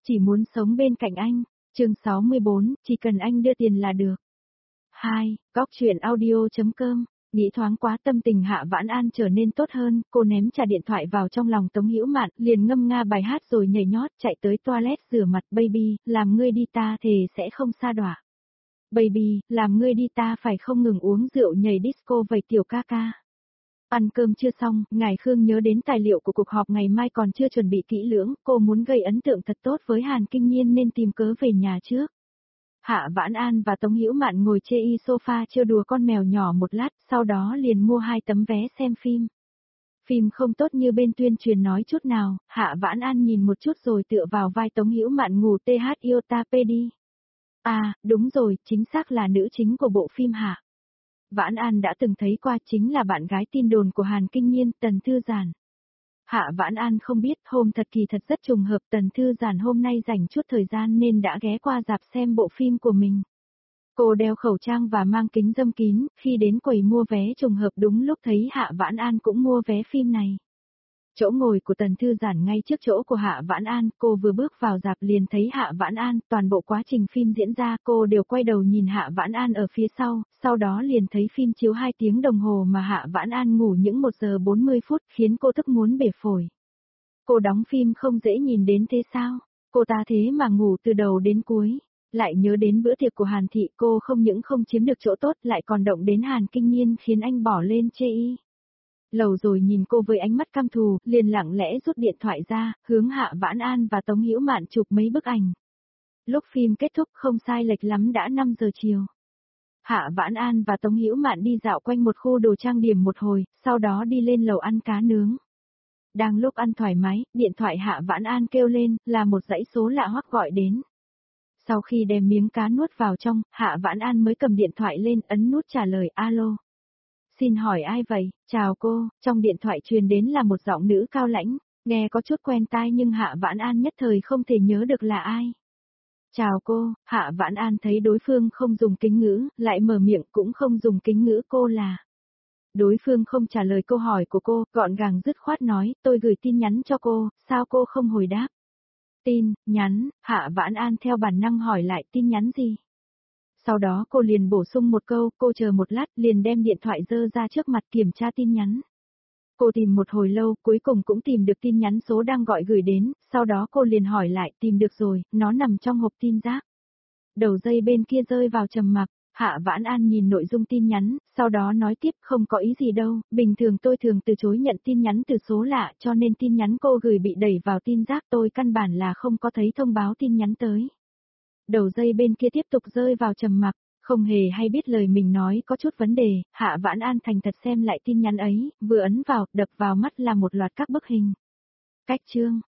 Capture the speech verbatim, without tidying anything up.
chỉ muốn sống bên cạnh anh. Chương sáu mươi bốn, chỉ cần anh đưa tiền là được. hai. Góc truyện audio.com. Nghĩ thoáng quá tâm tình Hạ Vãn An trở nên tốt hơn, cô ném trả điện thoại vào trong lòng Tống Hữu Mạn, liền ngâm nga bài hát rồi nhảy nhót chạy tới toilet rửa mặt. Baby, làm ngươi đi ta thề sẽ không sa đọa. Baby, làm ngươi đi ta phải không ngừng uống rượu nhảy disco vậy tiểu ca ca. Ăn cơm chưa xong, Ngài Khương nhớ đến tài liệu của cuộc họp ngày mai còn chưa chuẩn bị kỹ lưỡng, cô muốn gây ấn tượng thật tốt với Hàn Kinh Nhiên nên tìm cớ về nhà trước. Hạ Vãn An và Tống Hữu Mạn ngồi chê y sofa trêu đùa con mèo nhỏ một lát, sau đó liền mua hai tấm vé xem phim. Phim không tốt như bên tuyên truyền nói chút nào, Hạ Vãn An nhìn một chút rồi tựa vào vai Tống Hữu Mạn ngủ tê hát iota pê đi. À, đúng rồi, chính xác là nữ chính của bộ phim Hạ Vãn An đã từng thấy qua, chính là bạn gái tin đồn của Hàn Kinh Nhiên, Tần Thư Giản. Hạ Vãn An không biết, hôm thật kỳ thật rất trùng hợp, Tần Thư Giản hôm nay dành chút thời gian nên đã ghé qua rạp xem bộ phim của mình. Cô đeo khẩu trang và mang kính râm kín, khi đến quầy mua vé trùng hợp đúng lúc thấy Hạ Vãn An cũng mua vé phim này. Chỗ ngồi của Tần Thư Giản ngay trước chỗ của Hạ Vãn An, cô vừa bước vào rạp liền thấy Hạ Vãn An, toàn bộ quá trình phim diễn ra cô đều quay đầu nhìn Hạ Vãn An ở phía sau, sau đó liền thấy phim chiếu hai tiếng đồng hồ mà Hạ Vãn An ngủ những một giờ bốn mươi phút khiến cô tức muốn bể phổi. Cô đóng phim không dễ nhìn đến thế sao? Cô ta thế mà ngủ từ đầu đến cuối. Lại nhớ đến bữa tiệc của Hàn Thị, cô không những không chiếm được chỗ tốt lại còn động đến Hàn Kinh Nhiên khiến anh bỏ lên chê y. Lầu rồi nhìn cô với ánh mắt căm thù, liền lặng lẽ rút điện thoại ra, hướng Hạ Vãn An và Tống Hữu Mạn chụp mấy bức ảnh. Lúc phim kết thúc không sai lệch lắm đã năm giờ chiều. Hạ Vãn An và Tống Hữu Mạn đi dạo quanh một khu đồ trang điểm một hồi, sau đó đi lên lầu ăn cá nướng. Đang lúc ăn thoải mái, điện thoại Hạ Vãn An kêu lên, là một dãy số lạ hoắc gọi đến. Sau khi đem miếng cá nuốt vào trong, Hạ Vãn An mới cầm điện thoại lên, ấn nút trả lời, alo. Xin hỏi ai vậy? Chào cô, trong điện thoại truyền đến là một giọng nữ cao lãnh, nghe có chút quen tai nhưng Hạ Vãn An nhất thời không thể nhớ được là ai. Chào cô, Hạ Vãn An thấy đối phương không dùng kính ngữ, lại mở miệng cũng không dùng kính ngữ, cô là. Đối phương không trả lời câu hỏi của cô, gọn gàng dứt khoát nói, tôi gửi tin nhắn cho cô, sao cô không hồi đáp? Tin, nhắn, Hạ Vãn An theo bản năng hỏi lại tin nhắn gì? Sau đó cô liền bổ sung một câu, cô chờ một lát, liền đem điện thoại dơ ra trước mặt kiểm tra tin nhắn. Cô tìm một hồi lâu, cuối cùng cũng tìm được tin nhắn số đang gọi gửi đến, sau đó cô liền hỏi lại, tìm được rồi, nó nằm trong hộp tin rác. Đầu dây bên kia rơi vào trầm mặc, Hạ Vãn An nhìn nội dung tin nhắn, sau đó nói tiếp, không có ý gì đâu, bình thường tôi thường từ chối nhận tin nhắn từ số lạ, cho nên tin nhắn cô gửi bị đẩy vào tin rác, tôi căn bản là không có thấy thông báo tin nhắn tới. Đầu dây bên kia tiếp tục rơi vào trầm mặc, không hề hay biết lời mình nói có chút vấn đề, Hạ Vãn An thành thật xem lại tin nhắn ấy, vừa ấn vào, đập vào mắt là một loạt các bức hình. Cách chương,